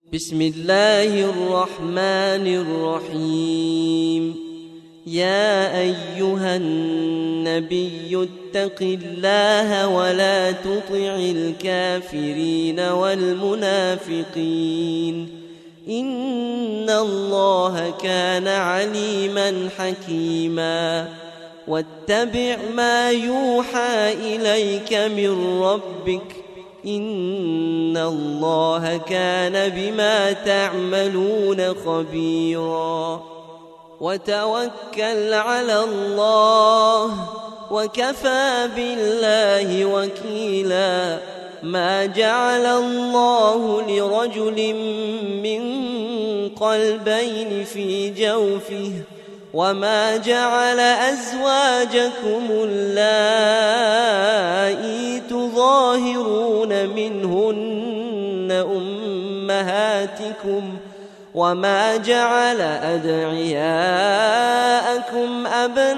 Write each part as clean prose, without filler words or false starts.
بسم الله الرحمن الرحيم. يا أيها النبي اتق الله ولا تطع الكافرين والمنافقين إن الله كان عليما حكيما. واتبع ما يوحى إليك من ربك إن الله كان بما تعملون خبيرا. وتوكل على الله وكفى بالله وكيلا. ما جعل الله لرجل من قلبين في جوفه وما جعل أزواجكم اللائي تظاهرون منهن أمهاتكم وما جعل أدعياءكم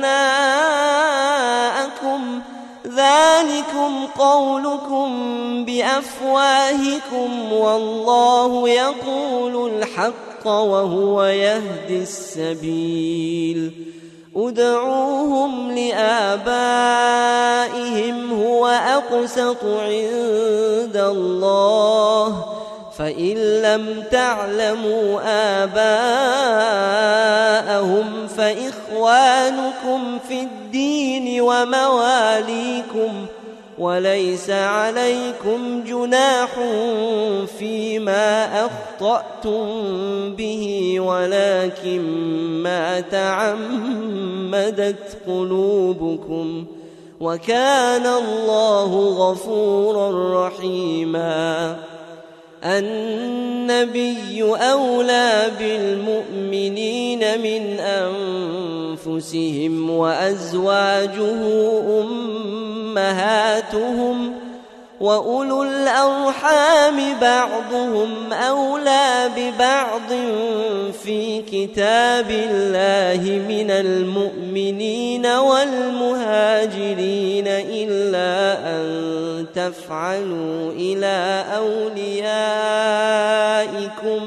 أبناءكم ذلكم قولكم بأفواهكم والله يقول الحق وهو يهدي السبيل. ادعوهم لآبائهم هو أقسط عند الله فإن لم تعلموا آباءهم فإخوانكم في الدين ومواليكم وليس عليكم جناح فيما أخطأتم به ولكن ما تعمدت قلوبكم وكان الله غفورا رحيما. النبي أولى بالمؤمنين من أنفسهم وأزواجه أمهاتهم وأولو الأرحام بعضهم أولى ببعض في كتاب الله من المؤمنين والمهاجرين إلا أن تفعلوا إلى أوليائكم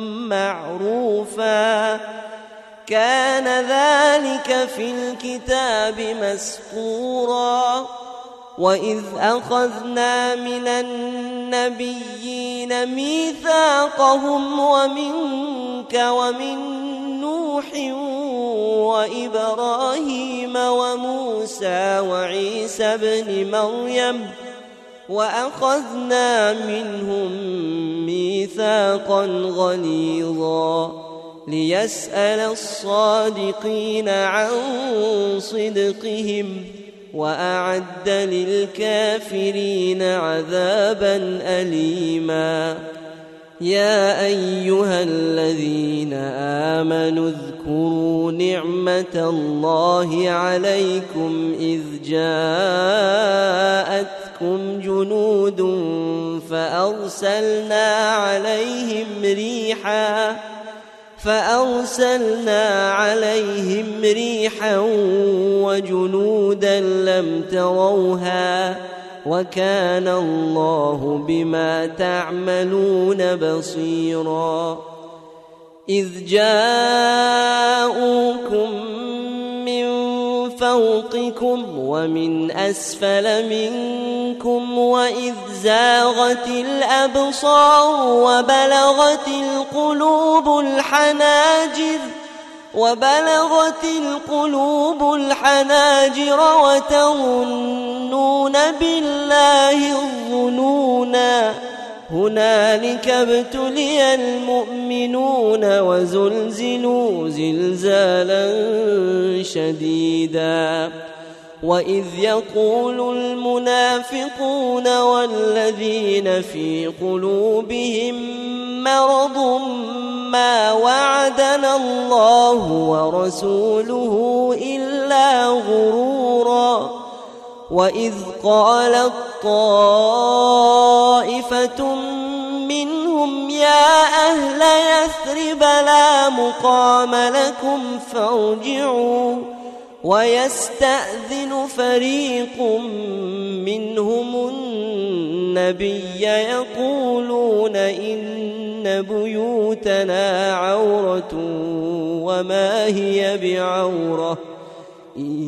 معروفا كان ذلك في الكتاب مسطورا. وإذ أخذنا من النبيين ميثاقهم ومنك ومن نوح وإبراهيم وموسى وعيسى ابن مريم وأخذنا منهم ميثاقا غليظا ليسأل الصادقين عن صدقهم وأعد للكافرين عذابا أليما. يا أيها الذين آمنوا اذكروا نعمة الله عليكم إذ جاءتكم جنود فأرسلنا عليهم ريحا وجنودا لم تروها وكان الله بما تعملون بصيرا. إذ جاءوكم من فوقكم ومن أسفل منكم وإذ زاغت الأبصار وبلغت القلوب الحناجر وتظنون بالله الظنونا هنالك ابتلي المؤمنون وزلزلوا زلزالا شديدا. وإذ يقول المنافقون والذين في قلوبهم مرض ما وعدنا الله ورسوله إلا غرورا. وإذ قالت طائفة منهم يا أهل يثرب لا مقام لكم فارجعوا ويستأذن فريق منهم النبي يقولون إن بيوتنا عورة وما هي بعورة إن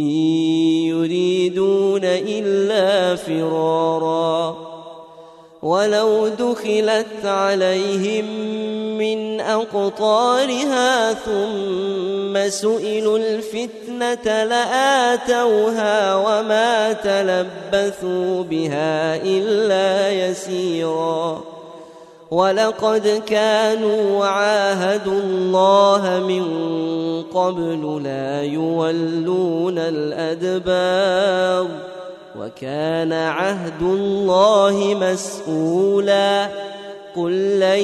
يريدون إلا فرارا ولو دخلت عليهم من أقطارها ثم سئلوا الفتنة لآتوها وما تلبثوا بها إلا يسيرا ولقد كانوا عاهدوا الله من قبل لا يولون الأدبار وكان عهد الله مسؤولا قل لن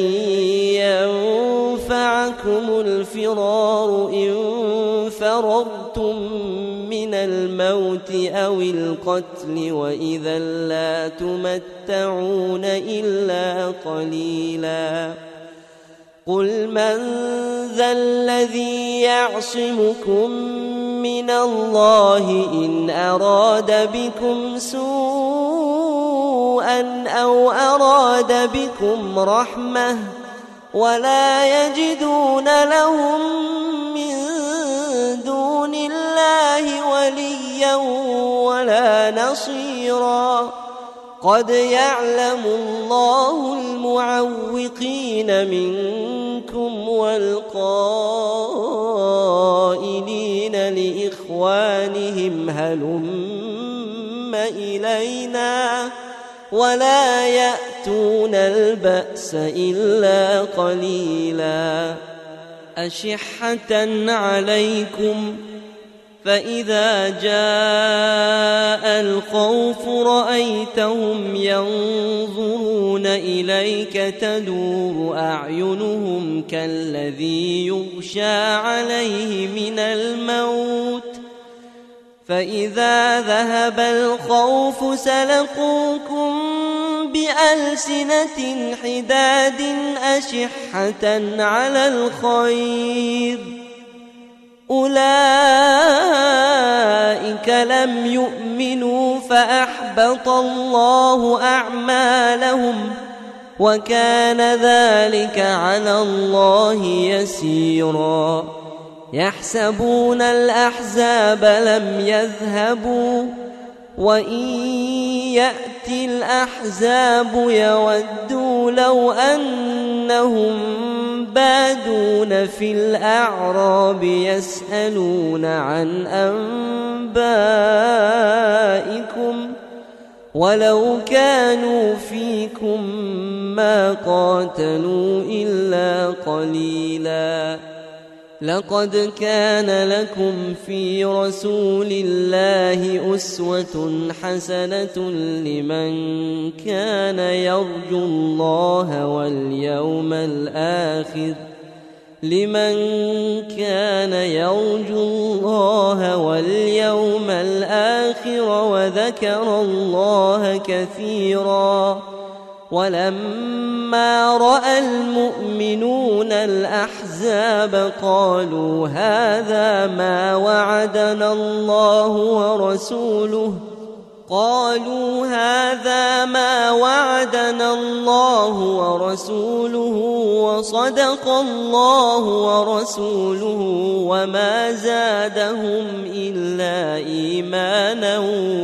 ينفعكم الفرار إن فررتم من الموت أو القتل وإذا لا تمتعون إلا قليلا قل من ذا الذي يعصمكم من الله إن أراد بكم سوءا أو أراد بكم رحمة ولا يجدون لهم من دون الله وليا ولا نصيرا قد يعلم الله المعوقين منكم والقائلين لإخوانهم هلم إلينا ولا يأتون البأس إلا قليلا أشحة عليكم فإذا جاء الخوف رأيتهم ينظرون إليك تدور أعينهم كالذي يغشى عليه من الموت فإذا ذهب الخوف سلقوكم بألسنة حداد أشحة على الخير أولئك لم يؤمنوا فأحبط الله أعمالهم وكان ذلك على الله يسيرا يحسبون الأحزاب لم يذهبوا وإن يأتي الأحزاب يودوا لو أنهم بادون في الأعراب يسألون عن أنبائكم ولو كانوا فيكم ما قاتلوا إلا قليلا لقد كان لكم في رسول الله أسوة حسنة لمن كان يرجو الله واليوم الآخر وذكر الله كثيرا ولما رأى المؤمنون الأحزاب قالوا هذا ما وعدنا الله ورسوله وصدق الله ورسوله وما زادهم إلا إيمانا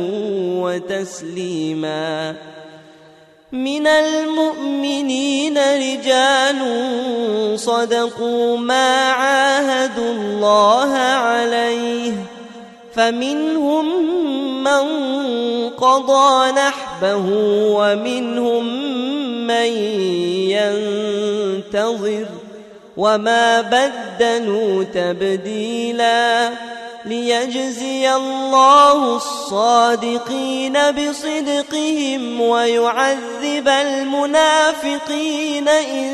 وتسليما من المؤمنين رجال صدقوا ما عاهدوا الله عليه فمنهم من قضى نحبه ومنهم من ينتظر وما بدلوا تبديلا ليجزي الله الصادقين بصدقهم ويعذب المنافقين إن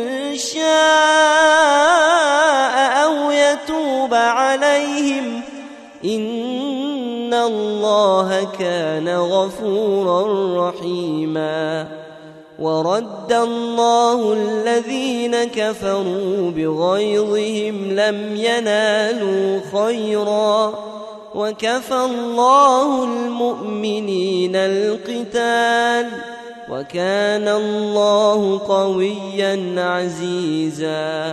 شاء أو يتوب عليهم إن الله كان غفورا رحيما ورد الله الذين كفروا بغيظهم لم ينالوا خيرا وكفى الله المؤمنين القتال وكان الله قويا عزيزا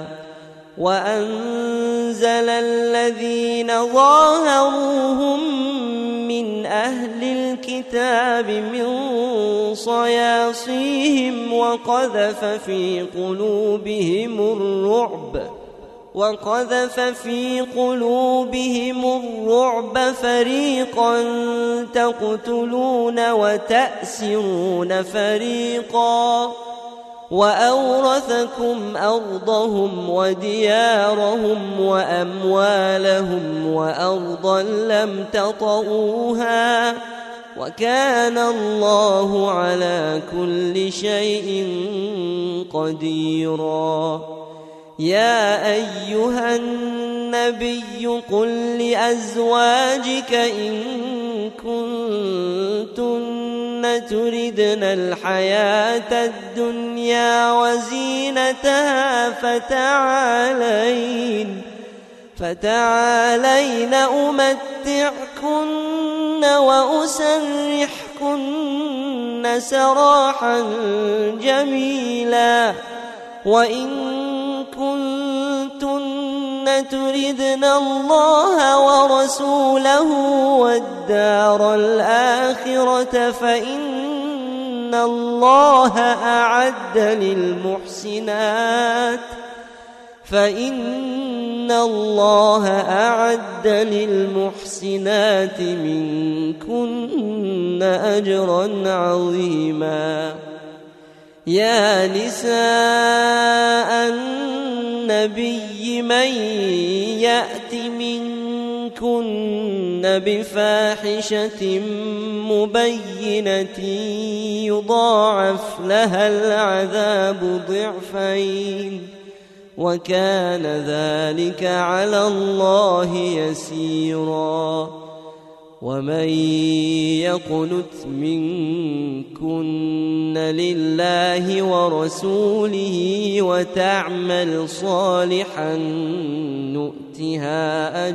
وأنزل الذين ظاهروهم من أهل الكتاب من صياصيهم وقذف في قلوبهم الرعب فريقا تقتلون وتأسرون فريقا وأورثكم أرضهم وديارهم وأموالهم وأرضا لم تطئوها وكان الله على كل شيء قديرا يا أيها النبي قل لأزواجك إن كنتن تردن الحياة الدنيا وزينتها فتعالين أمتعكن وأسرحكن سراحا جميلا وإن كنتن تردن الله ورسوله والدار الآخرة فإن الله أعد للمحسنات منكن أجرا عظيما يا نساء النبي من يأت منكن بفاحشة مبينة يضاعف لها العذاب ضعفين وكان ذلك على الله يسيرا ومن يقنت منكن لله ورسوله وتعمل صالحا نؤتها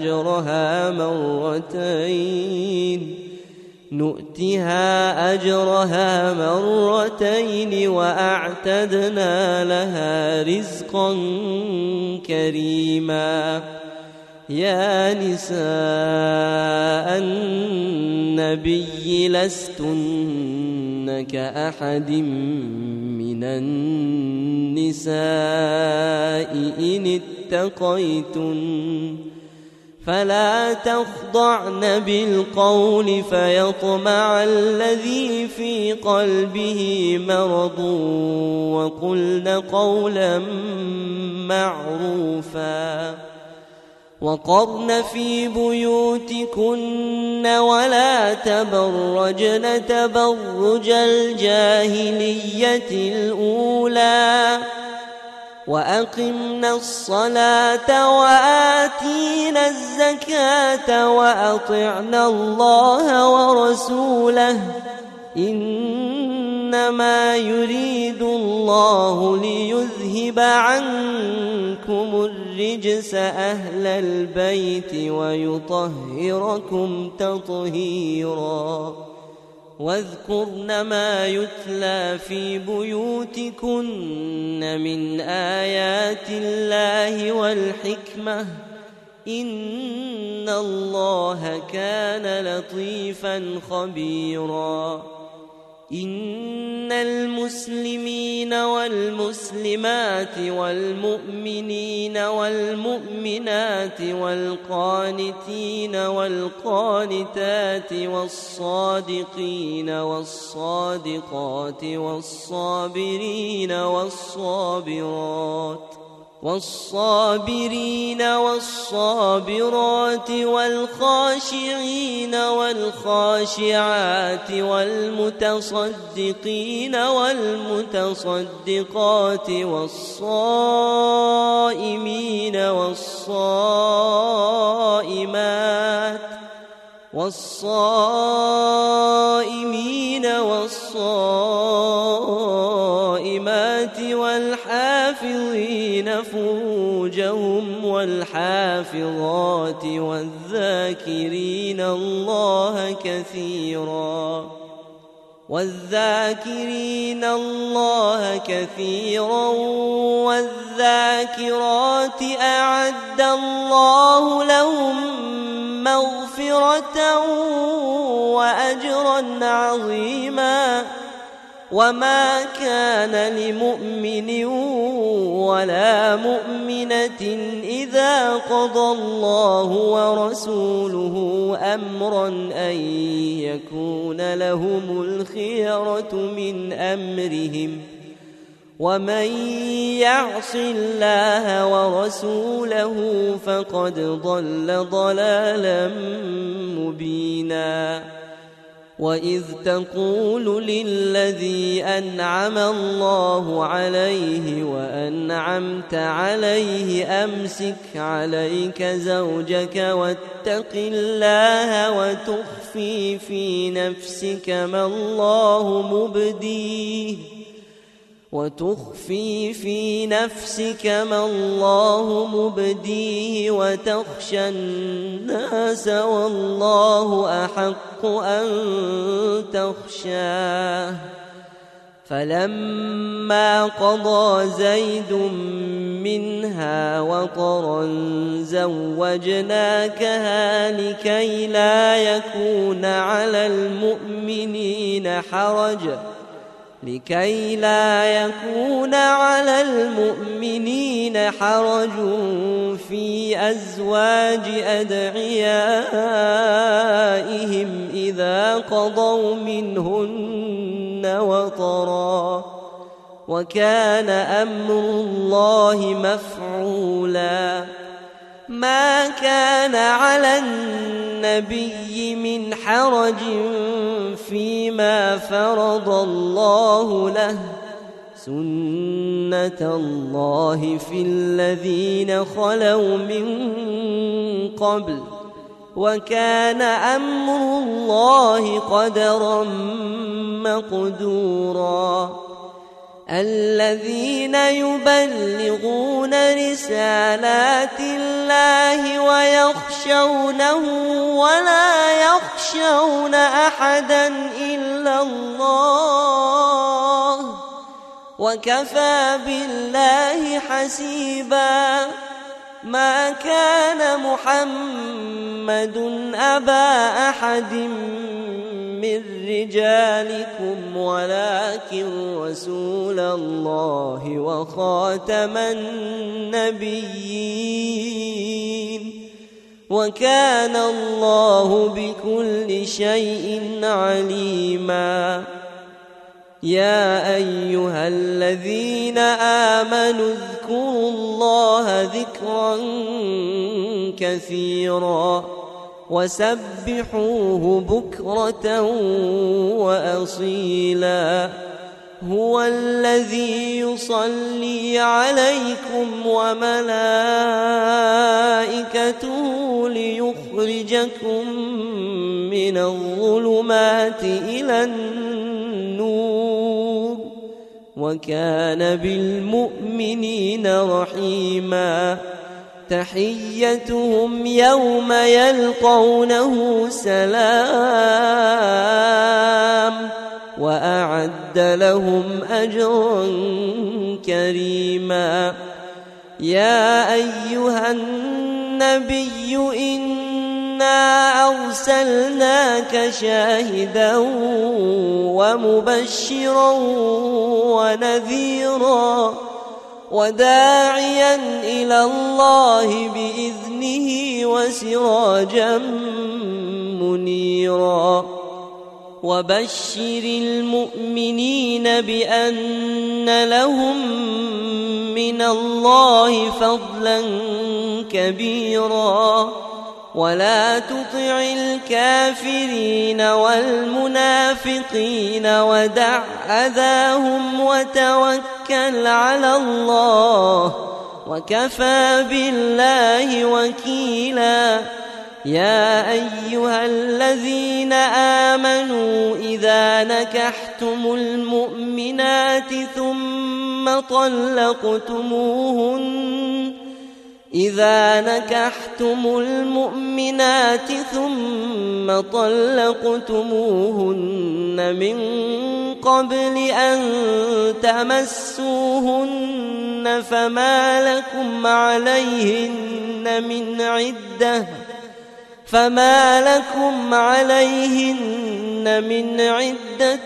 أجرها مرتين وأعتدنا لها رزقا كريما يا نساء النبي لستن كأحد من النساء إن اتقيتن فلا تخضعن بالقول فيطمع الذي في قلبه مرض وقلن قولا معروفا وقرن في بيوتكن ولا تبرجن تبرج الجاهلية الأولى وأقمنا الصلاة وآتينا الزكاة وأطعنا الله ورسوله إنما يريد الله ليذهب عنكم الرجس أهل البيت ويطهركم تطهيرا واذكرن ما يتلى في بيوتكن من آيات الله والحكمة إن الله كان لطيفا خبيرا إن المسلمين والمسلمات والمؤمنين والمؤمنات والقانتين والقانتات والصادقين والصادقات والصابرين والصابرات والخاشعين والخاشعات والمتصدقين والمتصدقات والصائمين والصائمات والحافظين والحافظين فروجهم والحافظات والذاكرين الله كثيرا والذاكرات أعد الله لهم مغفرة وأجرا عظيما. وما كان لمؤمن ولا مؤمنة إذا قضى الله ورسوله أمرا أن يكون لهم الخيرة من أمرهم ومن يعص الله ورسوله فقد ضل ضلالا مبينا. وإذ تقول للذي أنعم الله عليه وأنعمت عليه أمسك عليك زوجك واتق الله وتخفي في نفسك ما الله مبديه وتخشى الناس والله أحق أن تخشاه. فلما قضى زيد منها وطرا زوجناكها لكي لا يكون على المؤمنين حرج في أزواج أدعيائهم إذا قضوا منهن وطرا وكان أمر الله مفعولا. ما كان على النبي من حرج فيما فرض الله له سنة الله في الذين خلوا من قبل وكان أمر الله قدرا مقدورا. الذين يبلغون رسالات الله ويخشونه ولا يخشون أحدا إلا الله وكفى بالله حسيبا. ما كان محمد أبا أحد من رجالكم ولكن رسول الله وخاتم النبيين وكان الله بكل شيء عليما. يا أيها الذين آمنوا اذكروا الله ذكرا كثيرا وسبحوه بكرة وأصيلا. هو الذي يصلي عليكم وملائكته ليخرجكم من الظلمات إلى النور وكان بالمؤمنين رحيما. تحيتهم يوم يلقونه سلام وأعد لهم أجرا كريما. يا أيها النبي إنا أرسلناك شاهدا ومبشرا ونذيرا وداعيا إلى الله بإذنه وسراجا منيرا. وبشر المؤمنين بأن لهم من الله فضلا كبيرا ولا تطع الكافرين والمنافقين ودع أذاهم وتوكل على الله وكفى بالله وكيلا. يا أيها الذين آمنوا إذا نكحتم نكحتم المؤمنات ثم طلقتموهن من قبل أن تمسوهن فما لكم عليهن من عدة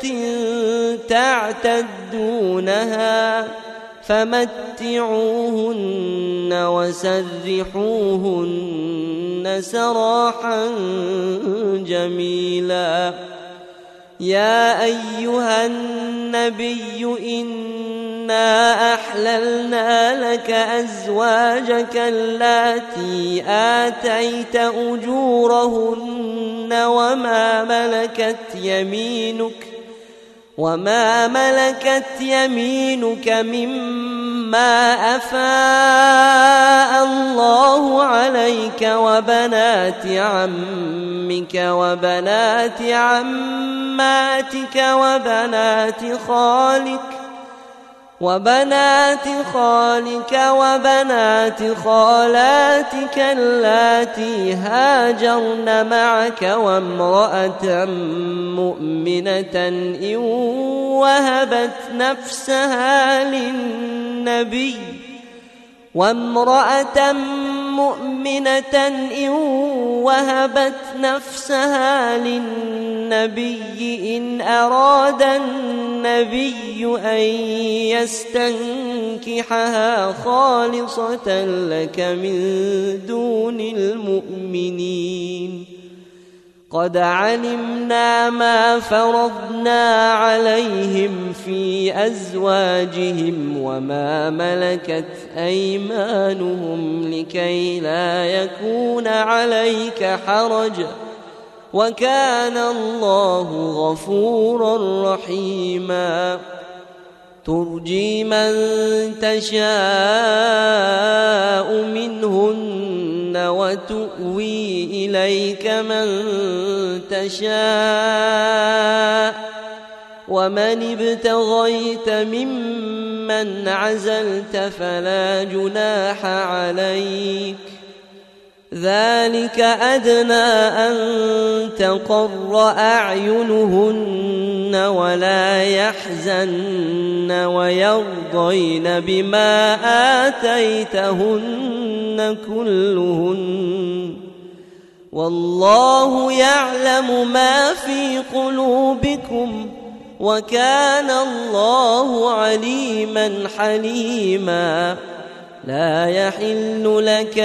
تعتدونها فمتعوهن وسرحوهن سراحا جميلا. يا أيها النبي إنا أحللنا لك أزواجك اللاتي آتيت أجورهن وما ملكت يمينك مما أفاء الله عليك وبنات عمك وبنات عماتك وبنات خالاتك اللاتي هاجرن معك وامرأة مؤمنة إن وهبت نفسها للنبي إن أراد النبي أن يستنكحها خالصة لك من دون المؤمنين. قد علمنا ما فرضنا عليهم في أزواجهم وما ملكت أيمانهم لكي لا يكون عليك حرج وكان الله غفورا رحيما. ترجي من تشاء منهن وتؤوي إليك من تشاء ومن ابتغيت ممن عزلت فلا جناح عليك. ذلك أدنى أن تقر أعينهن ولا يحزن ويرضين بما آتيتهن كلهن والله يعلم ما في قلوبكم وكان الله عليما حليما. لا يحل لك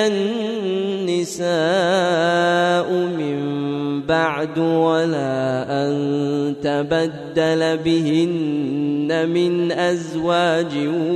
النساء من بعد ولا أن تبدل بهن من أزواج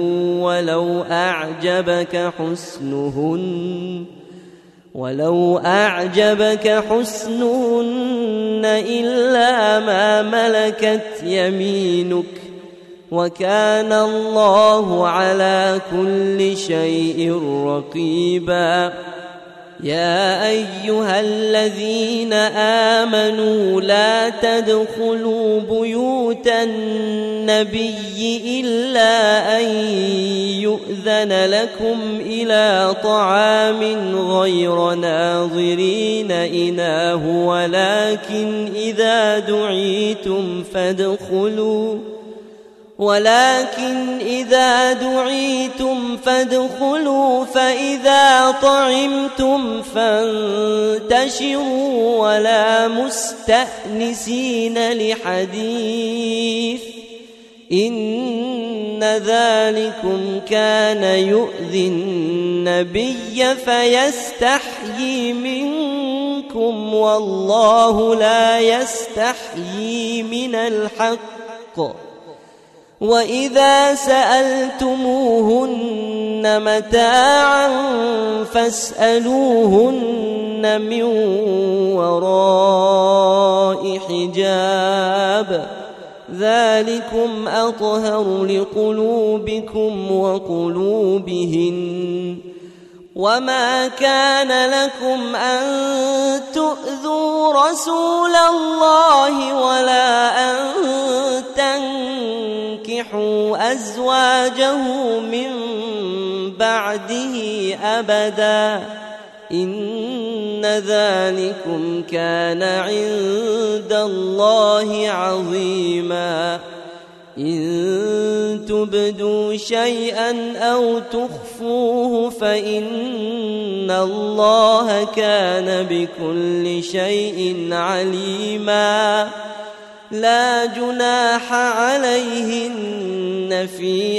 ولو أعجبك حسنهن إلا ما ملكت يمينك وكان الله على كل شيء رقيبا. يا أيها الذين آمنوا لا تدخلوا بيوت النبي إلا أن يؤذن لكم إلى طعام غير ناظرين إناه ولكن إذا دعيتم فادخلوا فإذا طعمتم فانتشروا ولا مستأنسين لحديث إن ذلكم كان يؤذي النبي فيستحيي منكم والله لا يستحيي من الحق. وإذا سألتموهن متاعا فاسألوهن من وراء حجاب ذلكم أطهر لقلوبكم وقلوبهن وما كان لكم أن تؤذوا رسول الله ولا أن تنكحوا أزواجه من بعده أبدا إن ذلكم كان عند الله عظيما إن تبدوا شيئا أو تخفوه فإن الله كان بكل شيء عليما لا جناح عليهن في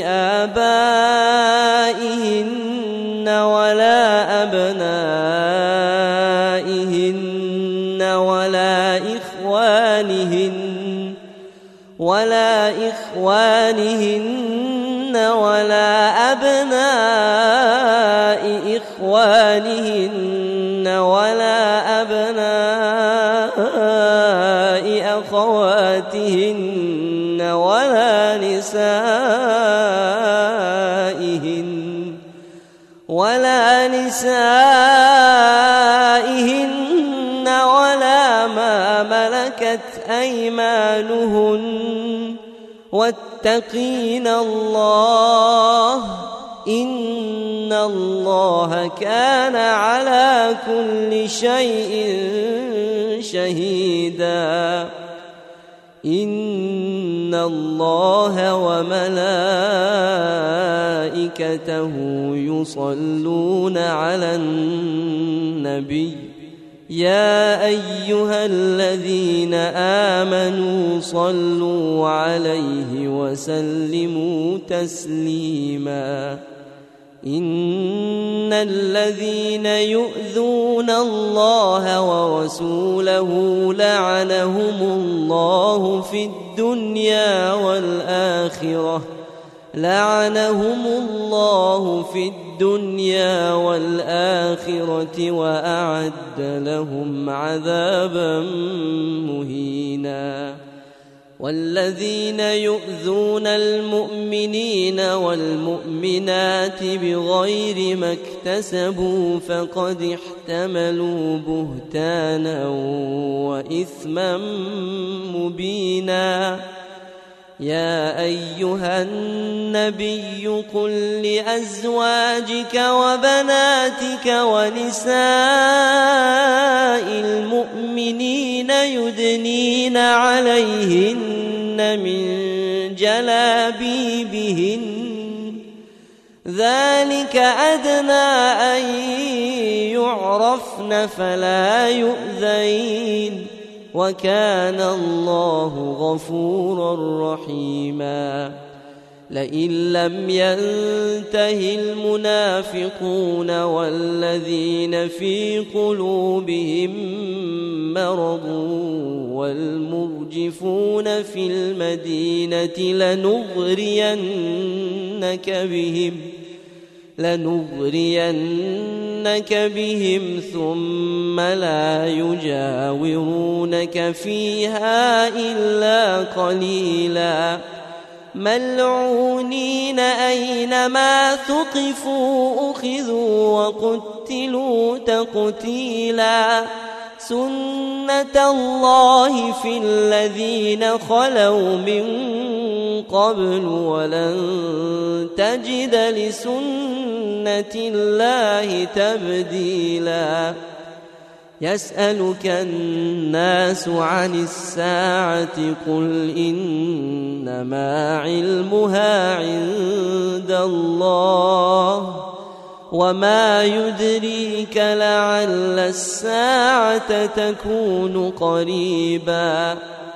آبائهن ولا أبنائهن ولا إخوانهن ولا أبناء إخوانهن ولا أبناء أخواتهن ولا نسائهن ولا ما ملكت أيمانهن واتقين الله إن الله كان على كل شيء شهيدا إن الله وملائكته يصلون على النبي يا أيها الذين آمنوا صلوا عليه وسلموا تسليما إن الذين يؤذون الله ورسوله لعنهم الله في الدنيا والآخرة وأعد لهم عذابا مهينا والذين يؤذون المؤمنين والمؤمنات بغير ما اكتسبوا فقد احتملوا بهتانا وإثما مبينا يا أيها النبي قل لأزواجك وبناتك ونساء المؤمنين يدنين عليهن من جلابيبهن ذلك أدنى أن يعرفن فلا يؤذين وكان الله غفورا رحيما لئن لم ينته المنافقون والذين في قلوبهم مرض والمرجفون في المدينة لنغرينك بهم ثم لا يجاورونك فيها إلا قليلا ملعونين أينما ثقفوا أخذوا وقتلوا تقتيلا سنة الله في الذين خلوا من قبل ولن تجد لسنة الله تبديلا يسألك الناس عن الساعة قل إنما علمها عند الله وما يدريك لعل الساعة تكون قريبا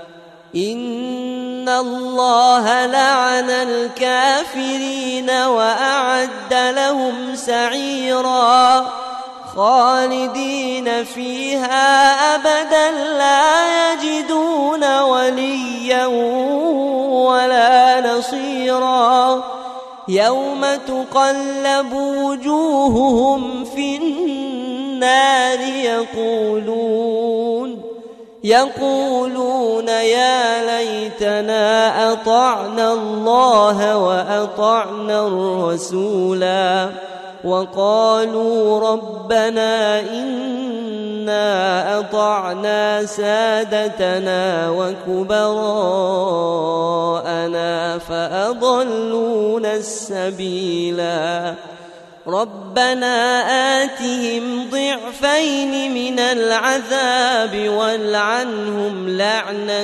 إن الله لعن الكافرين وأعد لهم سعيرا خالدين فيها أبدا لا يجدون وليا ولا نصيرا يوم تقلب وجوههم في النار يقولون يا ليتنا أطعنا الله وأطعنا الرسولا وقالوا ربنا إنا أطعنا سادتنا وكبراءنا فأضلونا السبيلا ربنا آتهم ضعفين من العذاب والعنهم لعنا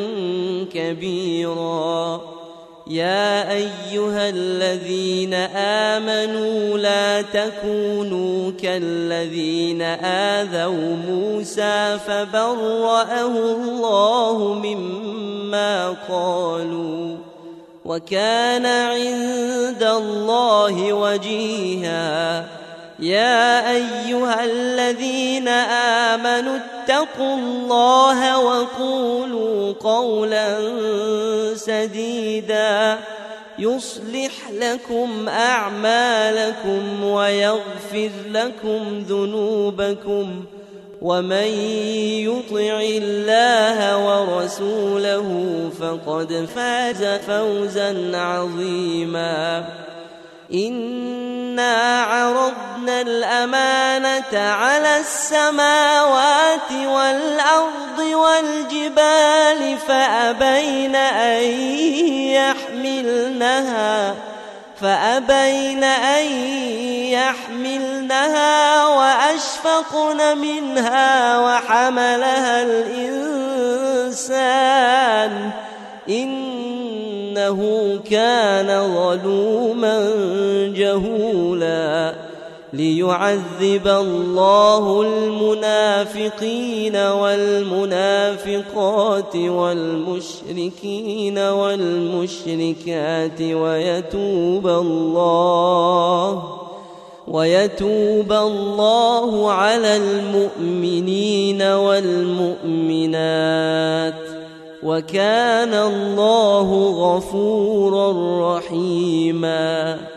كبيرا يا أيها الذين آمنوا لا تكونوا كالذين آذوا موسى فبرأه الله مما قالوا وكان عند الله وجيها يا أيها الذين آمنوا اتقوا الله وقولوا قولا سديدا يصلح لكم أعمالكم ويغفر لكم ذنوبكم ومن يطع الله ورسوله فقد فاز فوزا عظيما إنا عرضنا الأمانة على السماوات والأرض والجبال فأبين أن يحملنها وأشفقن منها وحملها الإنسان إنه كان ظلوما جهولا ليعذب الله المنافقين والمنافقات والمشركين والمشركات ويتوب الله على المؤمنين والمؤمنات وكان الله غفورا رحيما